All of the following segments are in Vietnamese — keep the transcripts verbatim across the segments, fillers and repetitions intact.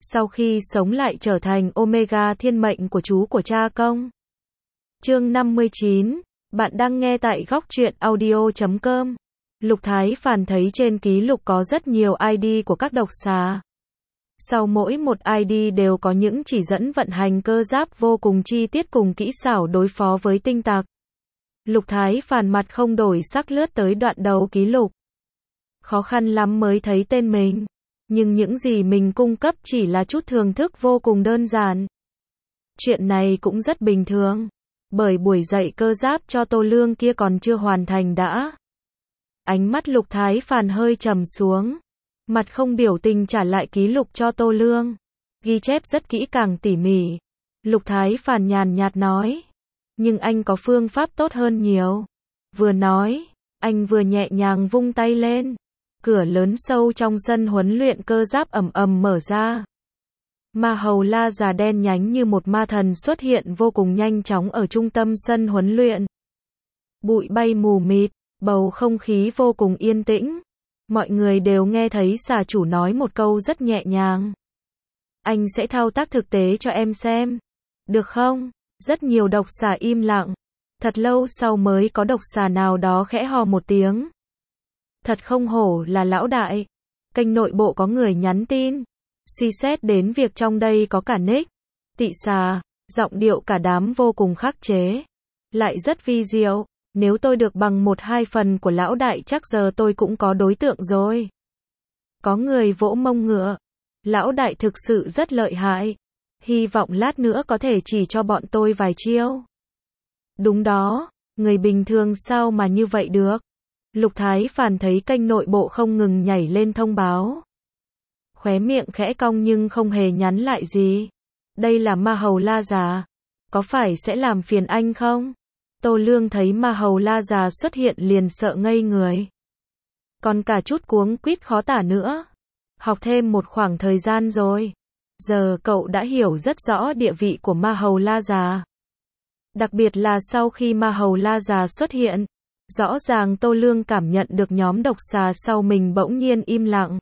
sau khi sống lại trở thành Omega thiên mệnh của chú của cha công. Chương năm mươi chín, bạn đang nghe tại góc truyện audio chấm com. Lục Thái Phàn thấy trên ký lục có rất nhiều i đê của các độc xà. Sau mỗi một i đê đều có những chỉ dẫn vận hành cơ giáp vô cùng chi tiết cùng kỹ xảo đối phó với tinh tặc. Lục Thái Phàn mặt không đổi sắc lướt tới đoạn đầu ký lục. Khó khăn lắm mới thấy tên mình, nhưng những gì mình cung cấp chỉ là chút thưởng thức vô cùng đơn giản. Chuyện này cũng rất bình thường, bởi buổi dạy cơ giáp cho Tô Lương kia còn chưa hoàn thành đã. Ánh mắt Lục Thái Phàn hơi trầm xuống, mặt không biểu tình trả lại ký lục cho Tô Lương, ghi chép rất kỹ càng tỉ mỉ. Lục Thái Phàn nhàn nhạt nói, nhưng anh có phương pháp tốt hơn nhiều. Vừa nói, anh vừa nhẹ nhàng vung tay lên, cửa lớn sâu trong sân huấn luyện cơ giáp ầm ầm mở ra. Ma hầu la già đen nhánh như một ma thần xuất hiện vô cùng nhanh chóng ở trung tâm sân huấn luyện. Bụi bay mù mịt, bầu không khí vô cùng yên tĩnh. Mọi người đều nghe thấy xà chủ nói một câu rất nhẹ nhàng. Anh sẽ thao tác thực tế cho em xem. Được không? Rất nhiều độc xà im lặng. Thật lâu sau mới có độc xà nào đó khẽ hò một tiếng. Thật không hổ là lão đại. Kênh nội bộ có người nhắn tin. Suy xét đến việc trong đây có cả Nick, Tị xà, giọng điệu cả đám vô cùng khắc chế. Lại rất vi diệu. Nếu tôi được bằng một hai phần của lão đại chắc giờ tôi cũng có đối tượng rồi. Có người vỗ mông ngựa. Lão đại thực sự rất lợi hại. Hy vọng lát nữa có thể chỉ cho bọn tôi vài chiêu. Đúng đó, người bình thường sao mà như vậy được. Lục Thái Phàn thấy kênh nội bộ không ngừng nhảy lên thông báo. Khóe miệng khẽ cong nhưng không hề nhắn lại gì. Đây là ma hầu la già. Có phải sẽ làm phiền anh không? Tô Lương thấy ma hầu la già xuất hiện liền sợ ngây người. Còn cả chút cuống quýt khó tả nữa. Học thêm một khoảng thời gian rồi. Giờ cậu đã hiểu rất rõ địa vị của ma hầu la già. Đặc biệt là sau khi ma hầu la già xuất hiện. Rõ ràng Tô Lương cảm nhận được nhóm độc xà sau mình bỗng nhiên im lặng.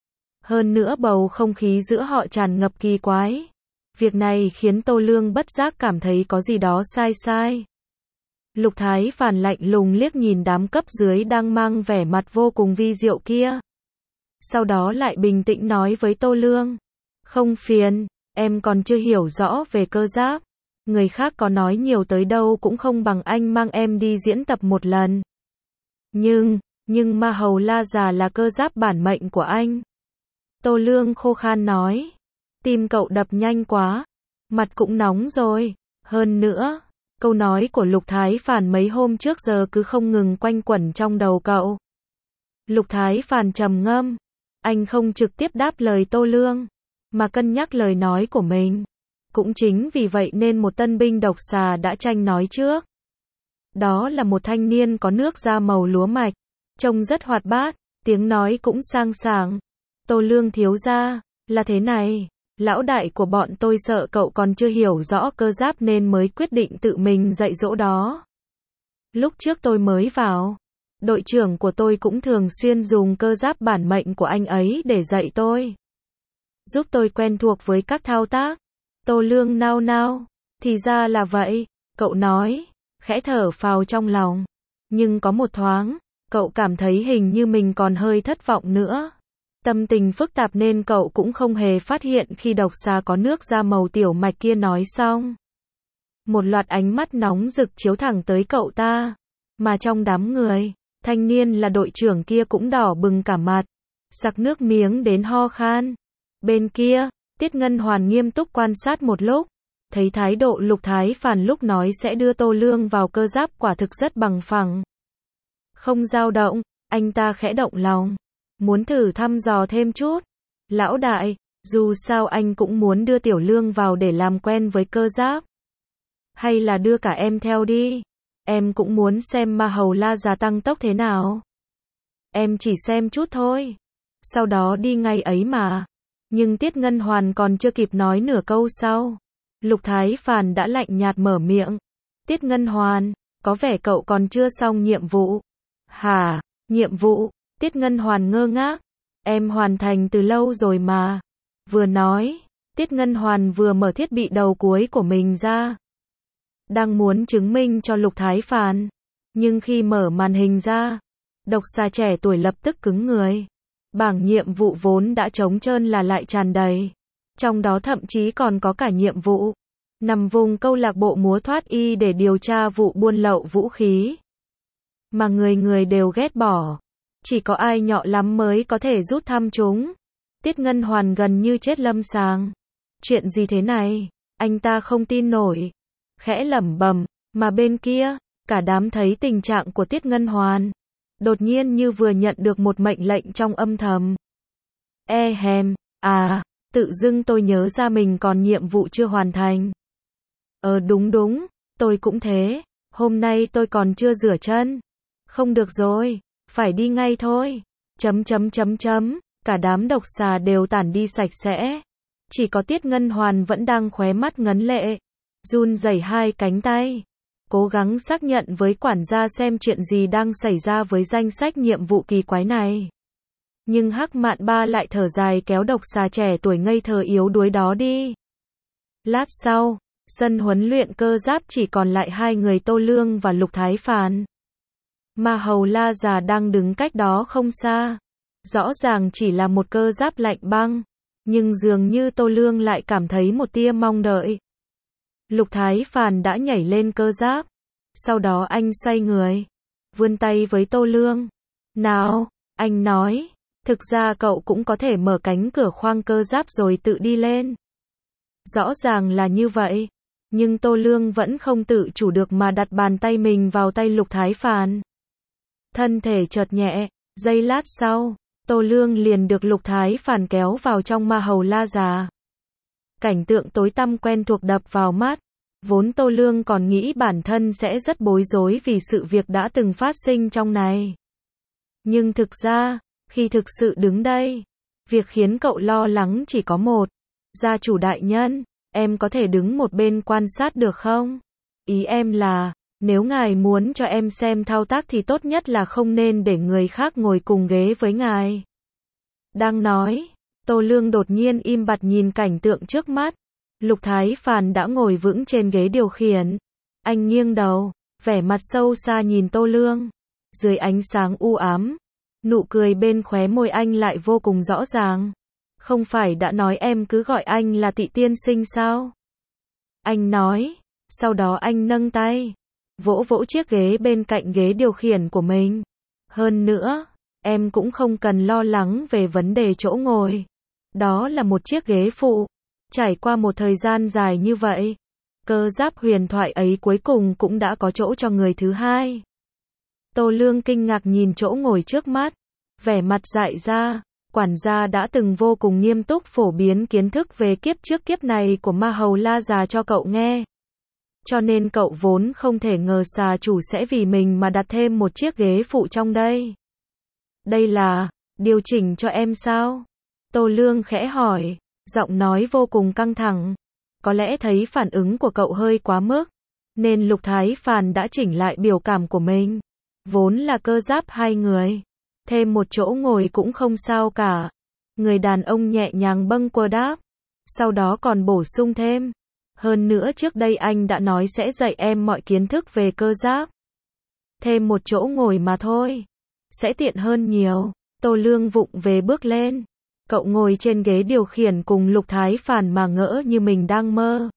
Hơn nữa bầu không khí giữa họ tràn ngập kỳ quái. Việc này khiến Tô Lương bất giác cảm thấy có gì đó sai sai. Lục Thái Phàn lạnh lùng liếc nhìn đám cấp dưới đang mang vẻ mặt vô cùng vi diệu kia. Sau đó lại bình tĩnh nói với Tô Lương. Không phiền, em còn chưa hiểu rõ về cơ giáp. Người khác có nói nhiều tới đâu cũng không bằng anh mang em đi diễn tập một lần. Nhưng, nhưng ma hầu la già là cơ giáp bản mệnh của anh. Tô Lương khô khan nói. Tim cậu đập nhanh quá. Mặt cũng nóng rồi. Hơn nữa, câu nói của Lục Thái Phàn mấy hôm trước giờ cứ không ngừng quanh quẩn trong đầu cậu. Lục Thái Phàn trầm ngâm. Anh không trực tiếp đáp lời Tô Lương, mà cân nhắc lời nói của mình. Cũng chính vì vậy nên một tân binh độc xà đã tranh nói trước. Đó là một thanh niên có nước da màu lúa mạch. Trông rất hoạt bát, tiếng nói cũng sang sảng. Tô Lương thiếu gia, là thế này. Lão đại của bọn tôi sợ cậu còn chưa hiểu rõ cơ giáp nên mới quyết định tự mình dạy dỗ đó. Lúc trước tôi mới vào, đội trưởng của tôi cũng thường xuyên dùng cơ giáp bản mệnh của anh ấy để dạy tôi. Giúp tôi quen thuộc với các thao tác. Tô Lương nao nao. Thì ra là vậy, cậu nói, khẽ thở phào trong lòng. Nhưng có một thoáng, cậu cảm thấy hình như mình còn hơi thất vọng nữa. Tâm tình phức tạp nên cậu cũng không hề phát hiện khi độc xà có nước da màu tiểu mạch kia nói xong. Một loạt ánh mắt nóng rực chiếu thẳng tới cậu ta. Mà trong đám người, thanh niên là đội trưởng kia cũng đỏ bừng cả mặt. Sặc nước miếng đến ho khan. Bên kia, Tiết Ngân Hoàn nghiêm túc quan sát một lúc. Thấy thái độ Lục Thái Phàn lúc nói sẽ đưa Tô Lương vào cơ giáp quả thực rất bằng phẳng. Không dao động, anh ta khẽ động lòng. Muốn thử thăm dò thêm chút. Lão đại, dù sao anh cũng muốn đưa Tiểu Lương vào để làm quen với cơ giáp. Hay là đưa cả em theo đi. Em cũng muốn xem ma hầu la già tăng tốc thế nào. Em chỉ xem chút thôi. Sau đó đi ngay ấy mà. Nhưng Tiết Ngân Hoàn còn chưa kịp nói nửa câu sau. Lục Thái Phàn đã lạnh nhạt mở miệng. Tiết Ngân Hoàn, có vẻ cậu còn chưa xong nhiệm vụ. Hả, nhiệm vụ? Tiết Ngân Hoàn ngơ ngác. Em hoàn thành từ lâu rồi mà. Vừa nói, Tiết Ngân Hoàn vừa mở thiết bị đầu cuối của mình ra, đang muốn chứng minh cho Lục Thái Phàn, nhưng khi mở màn hình ra, độc xà trẻ tuổi lập tức cứng người. Bảng nhiệm vụ vốn đã trống trơn là lại tràn đầy, trong đó thậm chí còn có cả nhiệm vụ nằm vùng câu lạc bộ múa thoát y để điều tra vụ buôn lậu vũ khí, mà người người đều ghét bỏ, chỉ có ai nhọ lắm mới có thể rút thăm chúng. Tiết Ngân Hoàn gần như chết lâm sàng. Chuyện gì thế này? Anh ta không tin nổi, khẽ lẩm bẩm, mà bên kia, cả đám thấy tình trạng của Tiết Ngân Hoàn, đột nhiên như vừa nhận được một mệnh lệnh trong âm thầm. E hèm, à, tự dưng tôi nhớ ra mình còn nhiệm vụ chưa hoàn thành. Ờ đúng đúng, tôi cũng thế, hôm nay tôi còn chưa rửa chân. Không được rồi, phải đi ngay thôi. Chấm chấm chấm chấm, cả đám độc xà đều tản đi sạch sẽ. Chỉ có Tiết Ngân Hoàn vẫn đang khóe mắt ngấn lệ, run rẩy hai cánh tay, cố gắng xác nhận với quản gia xem chuyện gì đang xảy ra với danh sách nhiệm vụ kỳ quái này. Nhưng Hắc Mạn Ba lại thở dài kéo độc xà trẻ tuổi ngây thơ yếu đuối đó đi. Lát sau, sân huấn luyện cơ giáp chỉ còn lại hai người Tô Lương và Lục Thái Phàn. Ma Hầu La già đang đứng cách đó không xa. Rõ ràng chỉ là một cơ giáp lạnh băng, nhưng dường như Tô Lương lại cảm thấy một tia mong đợi. Lục Thái Phàn đã nhảy lên cơ giáp, sau đó anh xoay người, vươn tay với Tô Lương. Nào, anh nói, thực ra cậu cũng có thể mở cánh cửa khoang cơ giáp rồi tự đi lên. Rõ ràng là như vậy, nhưng Tô Lương vẫn không tự chủ được mà đặt bàn tay mình vào tay Lục Thái Phàn. Thân thể chợt nhẹ, giây lát sau, Tô Lương liền được Lục Thái Phàn kéo vào trong Ma Hầu La già. Cảnh tượng tối tăm quen thuộc đập vào mắt, vốn Tô Lương còn nghĩ bản thân sẽ rất bối rối vì sự việc đã từng phát sinh trong này. Nhưng thực ra, khi thực sự đứng đây, việc khiến cậu lo lắng chỉ có một. Gia chủ đại nhân, em có thể đứng một bên quan sát được không? Ý em là, nếu ngài muốn cho em xem thao tác thì tốt nhất là không nên để người khác ngồi cùng ghế với ngài. Đang nói, Tô Lương đột nhiên im bặt nhìn cảnh tượng trước mắt. Lục Thái Phàn đã ngồi vững trên ghế điều khiển. Anh nghiêng đầu, vẻ mặt sâu xa nhìn Tô Lương. Dưới ánh sáng u ám, nụ cười bên khóe môi anh lại vô cùng rõ ràng. Không phải đã nói em cứ gọi anh là Tị tiên sinh sao? Anh nói, sau đó anh nâng tay, vỗ vỗ chiếc ghế bên cạnh ghế điều khiển của mình. Hơn nữa, em cũng không cần lo lắng về vấn đề chỗ ngồi. Đó là một chiếc ghế phụ. Trải qua một thời gian dài như vậy, cơ giáp huyền thoại ấy cuối cùng cũng đã có chỗ cho người thứ hai. Tô Lương kinh ngạc nhìn chỗ ngồi trước mắt, vẻ mặt dại ra. Quản gia đã từng vô cùng nghiêm túc phổ biến kiến thức về kiếp trước kiếp này của Ma Hầu La già cho cậu nghe. Cho nên cậu vốn không thể ngờ xà chủ sẽ vì mình mà đặt thêm một chiếc ghế phụ trong đây. Đây là điều chỉnh cho em sao? Tô Lương khẽ hỏi, giọng nói vô cùng căng thẳng. Có lẽ thấy phản ứng của cậu hơi quá mức, nên Lục Thái Phàn đã chỉnh lại biểu cảm của mình. Vốn là cơ giáp hai người, thêm một chỗ ngồi cũng không sao cả. Người đàn ông nhẹ nhàng bâng quơ đáp, sau đó còn bổ sung thêm. Hơn nữa trước đây anh đã nói sẽ dạy em mọi kiến thức về cơ giáp. Thêm một chỗ ngồi mà thôi, sẽ tiện hơn nhiều. Tô Lương vụng về bước lên. Cậu ngồi trên ghế điều khiển cùng Lục Thái Phàn mà ngỡ như mình đang mơ.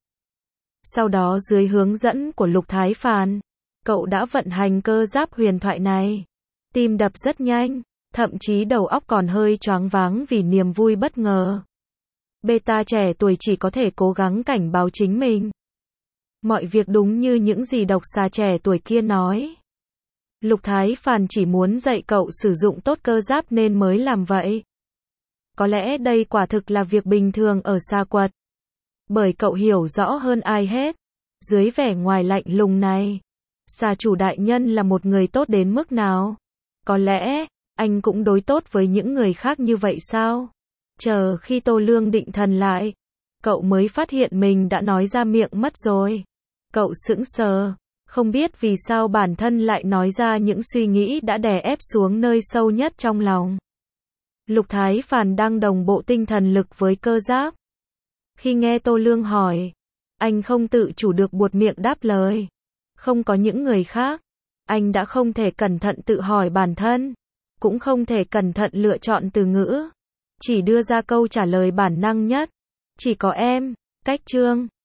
Sau đó dưới hướng dẫn của Lục Thái Phàn, cậu đã vận hành cơ giáp huyền thoại này. Tim đập rất nhanh, thậm chí đầu óc còn hơi choáng váng vì niềm vui bất ngờ. Beta trẻ tuổi chỉ có thể cố gắng cảnh báo chính mình. Mọi việc đúng như những gì độc xà trẻ tuổi kia nói. Lục Thái Phàn chỉ muốn dạy cậu sử dụng tốt cơ giáp nên mới làm vậy. Có lẽ đây quả thực là việc bình thường ở Sa Quật. Bởi cậu hiểu rõ hơn ai hết, dưới vẻ ngoài lạnh lùng này, xà chủ đại nhân là một người tốt đến mức nào. Có lẽ, anh cũng đối tốt với những người khác như vậy sao? Chờ khi Tô Lương định thần lại, cậu mới phát hiện mình đã nói ra miệng mất rồi. Cậu sững sờ, không biết vì sao bản thân lại nói ra những suy nghĩ đã đè ép xuống nơi sâu nhất trong lòng. Lục Thái Phàn đang đồng bộ tinh thần lực với cơ giáp. Khi nghe Tô Lương hỏi, anh không tự chủ được buột miệng đáp lời. Không có những người khác, anh đã không thể cẩn thận tự hỏi bản thân, cũng không thể cẩn thận lựa chọn từ ngữ, chỉ đưa ra câu trả lời bản năng nhất. Chỉ có em, cách Trương.